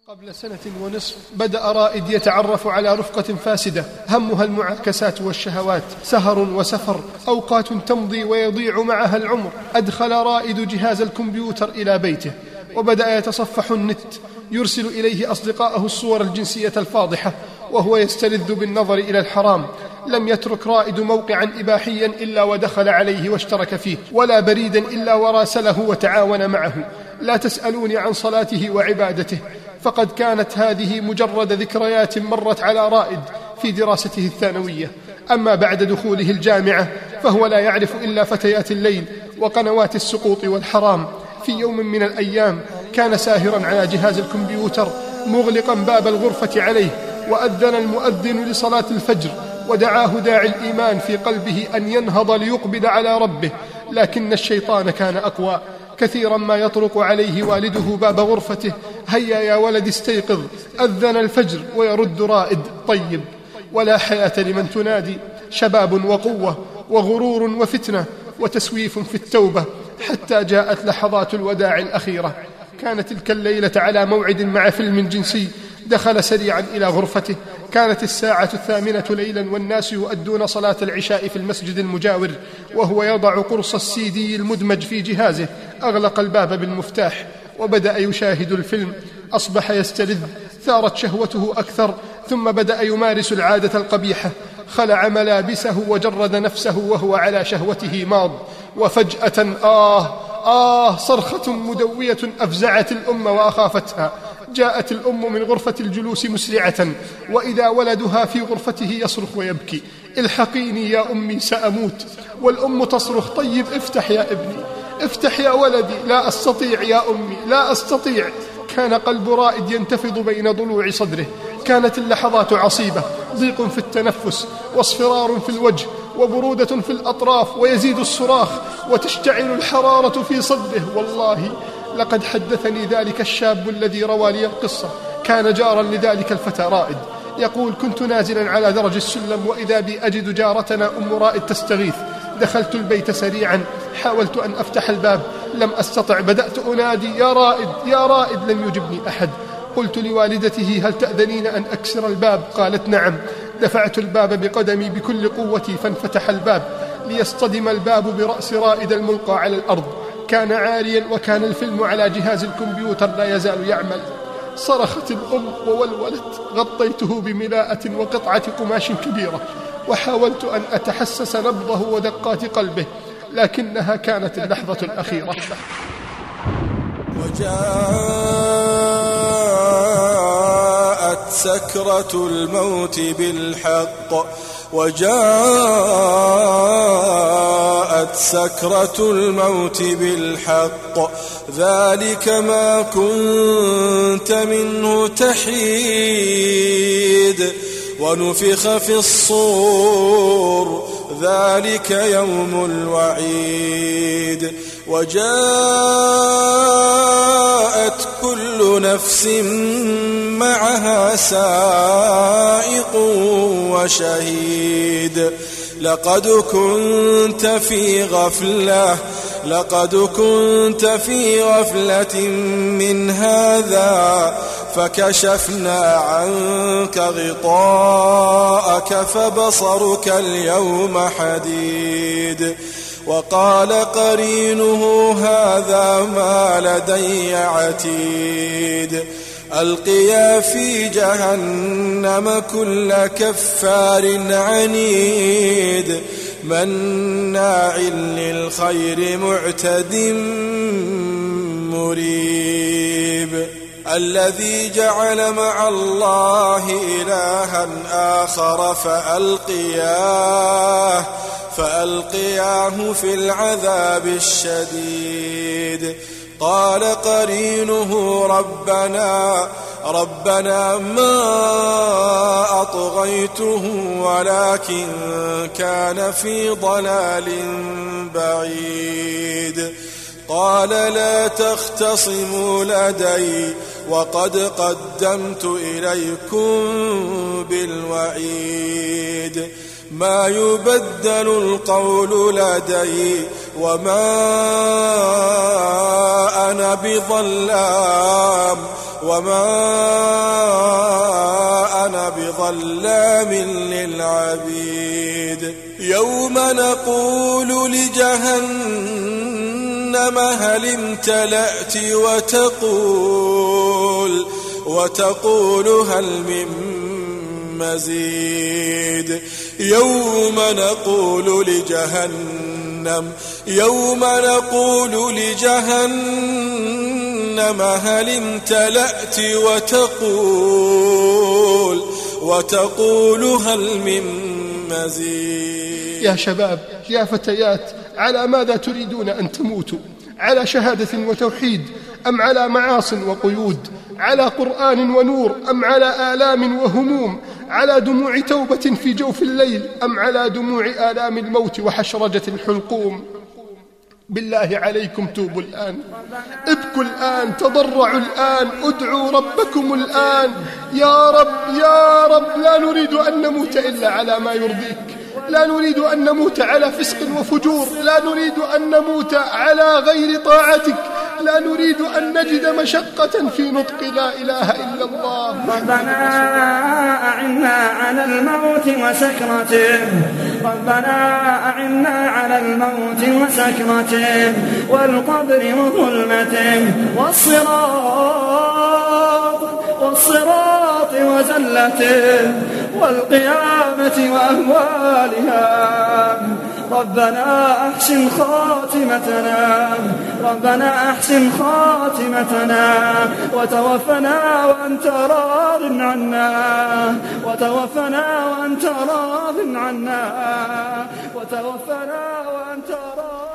قبل 1.5 سنة بدأ رائد يتعرف على رفقة فاسدة همها المعاكسات والشهوات، سهر وسفر، أوقات تمضي ويضيع معها العمر. أدخل رائد جهاز الكمبيوتر إلى بيته وبدأ يتصفح النت، يرسل إليه أصدقائه الصور الجنسية الفاضحة وهو يستلذ بالنظر إلى الحرام. لم يترك رائد موقعا إباحيا إلا ودخل عليه واشترك فيه، ولا بريدا إلا وراسله وتعاون معه. لا تسألوني عن صلاته وعبادته، فقد كانت هذه مجرد ذكريات مرت على رائد في دراسته الثانوية. أما بعد دخوله الجامعة فهو لا يعرف إلا فتيات الليل وقنوات السقوط والحرام. في يوم من الأيام كان ساهرا على جهاز الكمبيوتر مغلقا باب الغرفة عليه، وأذن المؤذن لصلاة الفجر، ودعاه داعي الإيمان في قلبه أن ينهض ليقبل على ربه، لكن الشيطان كان أقوى. كثيرا ما يطرق عليه والده باب غرفته: هيا يا ولد استيقظ، أذن الفجر، ويرد رائد: طيب. ولا حياة لمن تنادي. شباب وقوة وغرور وفتنة وتسويف في التوبة، حتى جاءت لحظات الوداع الأخيرة. كانت تلك الليلة على موعد مع فيلم جنسي. دخل سريعا إلى غرفته. كانت الساعة 8 ليلا والناس يؤدون صلاة العشاء في المسجد المجاور، وهو يضع قرص السيدي المدمج في جهازه. أغلق الباب بالمفتاح وبدأ يشاهد الفيلم. أصبح يستلذ، ثارت شهوته أكثر، ثم بدأ يمارس العادة القبيحة. خلع ملابسه وجرد نفسه وهو على شهوته ماض. وفجأة صرخة مدوية أفزعت الأم وأخافتها. جاءت الأم من غرفة الجلوس مسرعة، وإذا ولدها في غرفته يصرخ ويبكي: الحقيني يا أمي سأموت. والأم تصرخ: طيب افتح يا ابني، افتح يا ولدي. لا أستطيع يا أمي، لا أستطيع. كان قلب رائد ينتفض بين ضلوع صدره. كانت اللحظات عصيبة، ضيق في التنفس، واصفرار في الوجه، وبرودة في الأطراف، ويزيد الصراخ، وتشتعل الحرارة في صدره. والله لقد حدثني ذلك الشاب الذي روى لي القصة، كان جارا لذلك الفتى رائد، يقول: كنت نازلا على درج السلم وإذا بي أجد جارتنا أم رائد تستغيث. دخلت البيت سريعا، حاولت أن أفتح الباب، لم أستطع. بدأت أنادي: يا رائد يا رائد، لم يجبني أحد. قلت لوالدته: هل تأذنين أن أكسر الباب؟ قالت: نعم. دفعت الباب بقدمي بكل قوتي، فانفتح الباب ليصطدم الباب برأس رائد الملقى على الأرض. كان عاريا، وكان الفيلم على جهاز الكمبيوتر لا يزال يعمل. صرخت الأم وولولت. غطيته بملاءة وقطعة قماش كبيرة، وحاولت أن أتحسس نبضه ودقات قلبه، لكنها كانت اللحظة الأخيرة. وجاءت سكرة الموت بالحق، وجاءت سكرة الموت بالحق، ذلك ما كنت منه تحيد. ونفخ في الصور، ذلك يوم الوعيد. وجاءت كل نفس معها سائق وشهيد. لقد كنت في غفلة من هذا، فكشفنا عنك غطاءك فبصرك اليوم حديد. وقال قرينه: هذا ما لدي عتيد. ألقيا في جهنم كل كفار عنيد، مناع للخير معتد مريب. الذي جعل مع الله إلها آخر فألقياه في العذاب الشديد. قال قرينه: ربنا ما أطغيته ولكن كان في ضلال بعيد. قال: لا تختصموا لدي وقد قدمت إليكم بالوعيد. ما يبدل القول لدي وما أنا وما أنا بظلام للعبيد يوم نقول لجهنم هل امتلأت وتقول هل من مزيد يوم نقول لجهنم هل امتلأت وتقول هل من مزيد. يا شباب يا فتيات، على ماذا تريدون أن تموتوا؟ على شهادة وتوحيد أم على معاص وقيود؟ على قرآن ونور أم على آلام وهموم؟ على دموع توبة في جوف الليل أم على دموع آلام الموت وحشرجة الحلقوم؟ بالله عليكم توبوا الآن، ابكوا الآن، تضرعوا الآن، ادعوا ربكم الآن. يا رب يا رب، لا نريد أن نموت إلا على ما يرضيك، لا نريد أن نموت على فسق وفجور، لا نريد أن نموت على غير طاعتك، لا نريد أن نجد مشقة في نطق لا إله إلا الله. ربنا أعنا على الموت وسكرته، ربنا أعنا على الموت وسكرته والقبر وظلمته والصراط وزلته والقيامة وأهوالها. ربنا أحسن خاتمتنا وتوفنا وأنت راض عنا